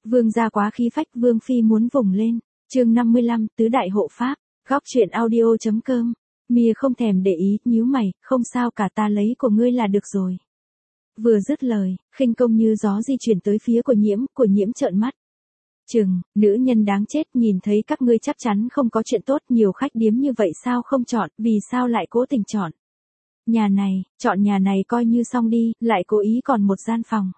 Vương gia quá khí phách, vương phi muốn vùng lên. Chương 55, tứ đại hộ pháp. Góc truyện audio.com. Mia không thèm để ý, nhíu mày, không sao cả, ta lấy của ngươi là được rồi. Vừa dứt lời, khinh công như gió di chuyển tới phía của nhiễm trợn mắt. Nữ nhân đáng chết, nhìn thấy các ngươi chắc chắn không có chuyện tốt, nhiều khách điếm như vậy sao không chọn, vì sao lại cố tình chọn? Chọn nhà này coi như xong đi, lại cố ý còn một gian phòng.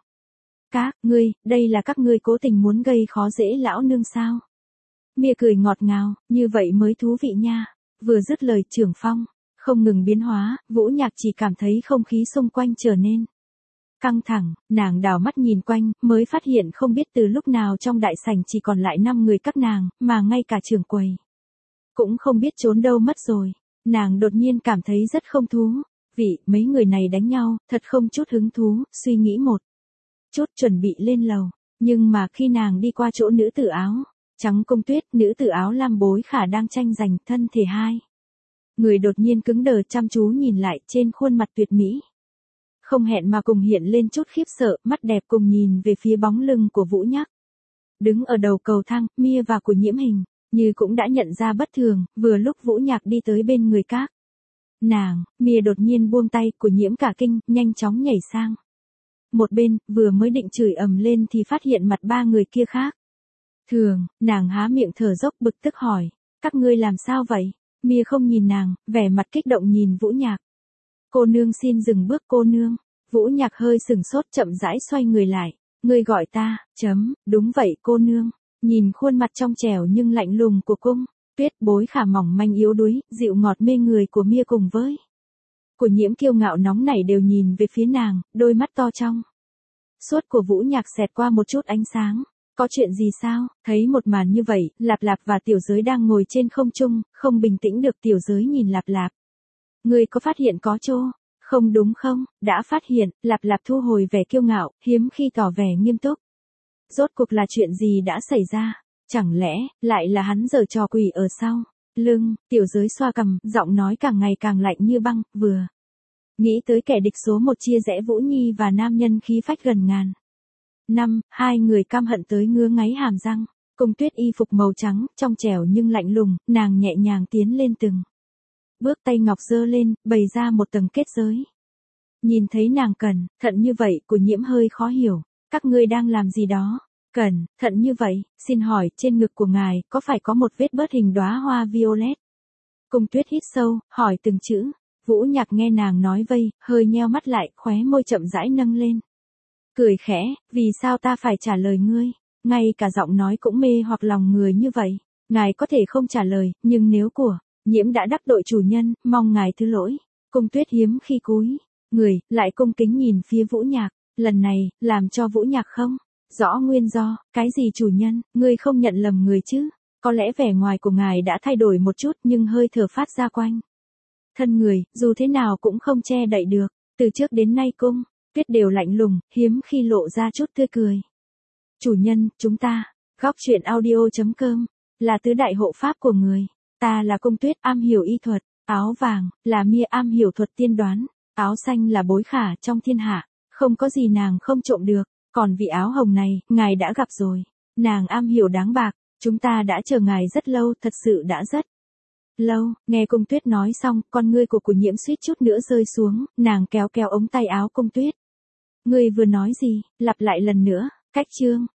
Đây là các ngươi cố tình muốn gây khó dễ lão nương sao? Mia cười ngọt ngào, như vậy mới thú vị nha. Vừa dứt lời, trưởng phong không ngừng biến hóa, Vũ Nhạc chỉ cảm thấy không khí xung quanh trở nên căng thẳng, nàng đảo mắt nhìn quanh, mới phát hiện không biết từ lúc nào trong đại sảnh chỉ còn lại 5 người các nàng, mà ngay cả trưởng quầy cũng không biết trốn đâu mất rồi. Nàng đột nhiên cảm thấy rất không thú vị, mấy người này đánh nhau, thật không chút hứng thú, suy nghĩ một chút chuẩn bị lên lầu, nhưng mà khi nàng đi qua chỗ nữ tử áo trắng Công Tuyết, nữ tử áo lam Bối Khả đang tranh giành thân thể hai người đột nhiên cứng đờ, chăm chú nhìn lại, trên khuôn mặt tuyệt mỹ không hẹn mà cùng hiện lên chút khiếp sợ, mắt đẹp cùng nhìn về phía bóng lưng của Vũ Nhạc. Đứng ở đầu cầu thang, Mia và của Nhiễm Hình như cũng đã nhận ra bất thường, vừa lúc Vũ Nhạc đi tới bên người các nàng, Mia đột nhiên buông tay, của Nhiễm cả kinh, nhanh chóng nhảy sang một bên, vừa mới định chửi ầm lên thì phát hiện mặt 3 người kia khác thường, nàng há miệng thở dốc bực tức hỏi, các ngươi làm sao vậy? Mia không nhìn nàng, vẻ mặt kích động nhìn Vũ Nhạc. Cô nương xin dừng bước, cô nương. Vũ Nhạc hơi sừng sốt, chậm rãi xoay người lại. Ngươi gọi ta, đúng vậy cô nương. Nhìn khuôn mặt trong trẻo nhưng lạnh lùng của Cung Tuyết, Bối Khả mỏng manh yếu đuối, dịu ngọt mê người của Mia cùng với của Nhiễm kiêu ngạo nóng nảy đều nhìn về phía nàng, đôi mắt to trong suốt của Vũ Nhạc xẹt qua một chút ánh sáng. Có chuyện gì sao? Thấy một màn như vậy, Lạp Lạp và Tiểu Giới đang ngồi trên không trung, không bình tĩnh được. Tiểu Giới nhìn Lạp Lạp. Ngươi có phát hiện có chỗ không đúng không? Đã phát hiện, Lạp Lạp thu hồi vẻ kiêu ngạo, hiếm khi tỏ vẻ nghiêm túc. Rốt cuộc là chuyện gì đã xảy ra? Chẳng lẽ, lại là hắn giở trò quỷ ở sau lưng? Tiểu Giới xoa cằm, giọng nói càng ngày càng lạnh như băng, vừa nghĩ tới kẻ địch số 1 chia rẽ Vũ Nhi và nam nhân khí phách gần ngàn năm, hai người căm hận tới ngứa ngáy hàm răng. Công Tuyết y phục màu trắng, trong trẻo nhưng lạnh lùng, nàng nhẹ nhàng tiến lên từng bước, tay ngọc giơ lên, bày ra một tầng kết giới. Nhìn thấy nàng cẩn thận như vậy, của Nhiễm hơi khó hiểu. Các ngươi đang làm gì đó? Cẩn thận như vậy, xin hỏi, trên ngực của ngài, có phải có một vết bớt hình đóa hoa violet? Công Tuyết hít sâu, hỏi từng chữ. Vũ Nhạc nghe nàng nói vây, hơi nheo mắt lại, khóe môi chậm rãi nâng lên. Cười khẽ, vì sao ta phải trả lời ngươi? Ngay cả giọng nói cũng mê hoặc lòng người như vậy. Ngài có thể không trả lời, nhưng nếu của Nhiễm đã đắc tội chủ nhân, mong ngài thứ lỗi. Công Tuyết hiếm khi cúi người, lại cung kính nhìn phía Vũ Nhạc. Lần này, làm cho Vũ Nhạc không rõ nguyên do. Cái gì chủ nhân, ngươi không nhận lầm người chứ? Có lẽ vẻ ngoài của ngài đã thay đổi một chút, nhưng hơi thở phát ra quanh thân người, dù thế nào cũng không che đậy được. Từ trước đến nay Cung Tuyết đều lạnh lùng, hiếm khi lộ ra chút tươi cười. Chủ nhân, chúng ta, góc truyện audio.com, là tứ đại hộ pháp của người. Ta là Công Tuyết, am hiểu y thuật. Áo vàng, là Mia, am hiểu thuật tiên đoán. Áo xanh là Bối Khả, trong thiên hạ không có gì nàng không trộm được. Còn vị áo hồng này, ngài đã gặp rồi. Nàng am hiểu đáng bạc. Chúng ta đã chờ ngài rất lâu, thật sự đã rất lâu. Nghe Công Tuyết nói xong, con ngươi của Nhiễm suýt chút nữa rơi xuống. Nàng kéo kéo ống tay áo Công Tuyết. Ngươi vừa nói gì? Lặp lại lần nữa. Cách chương